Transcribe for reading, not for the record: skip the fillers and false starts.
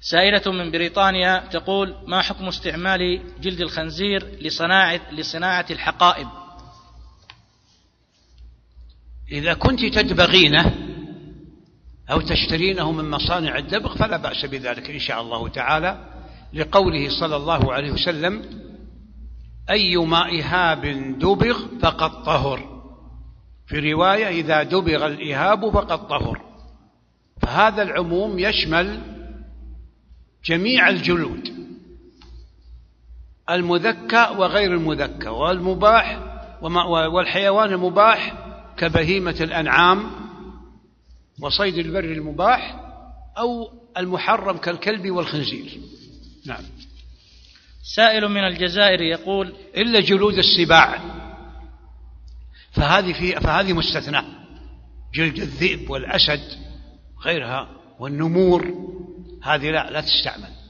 سائلة من بريطانيا تقول: ما حكم استعمال جلد الخنزير لصناعة الحقائب؟ إذا كنت تدبغينه أو تشترينه من مصانع الدبغ فلا بأس بذلك إن شاء الله تعالى، لقوله صلى الله عليه وسلم: أيما إهاب دبغ فقد طهر، في رواية: إذا دبغ الإهاب فقد طهر. فهذا العموم يشمل جميع الجلود، المذكى وغير المذكى، والمباح والحيوان المباح كبهيمة الأنعام وصيد البر المباح، أو المحرم كالكلب والخنزير. نعم. سائل من الجزائر يقول: إلا جلود السباع فهذه مستثنى، جلد الذئب والأسد غيرها والنمور، هذه لا تستعمل.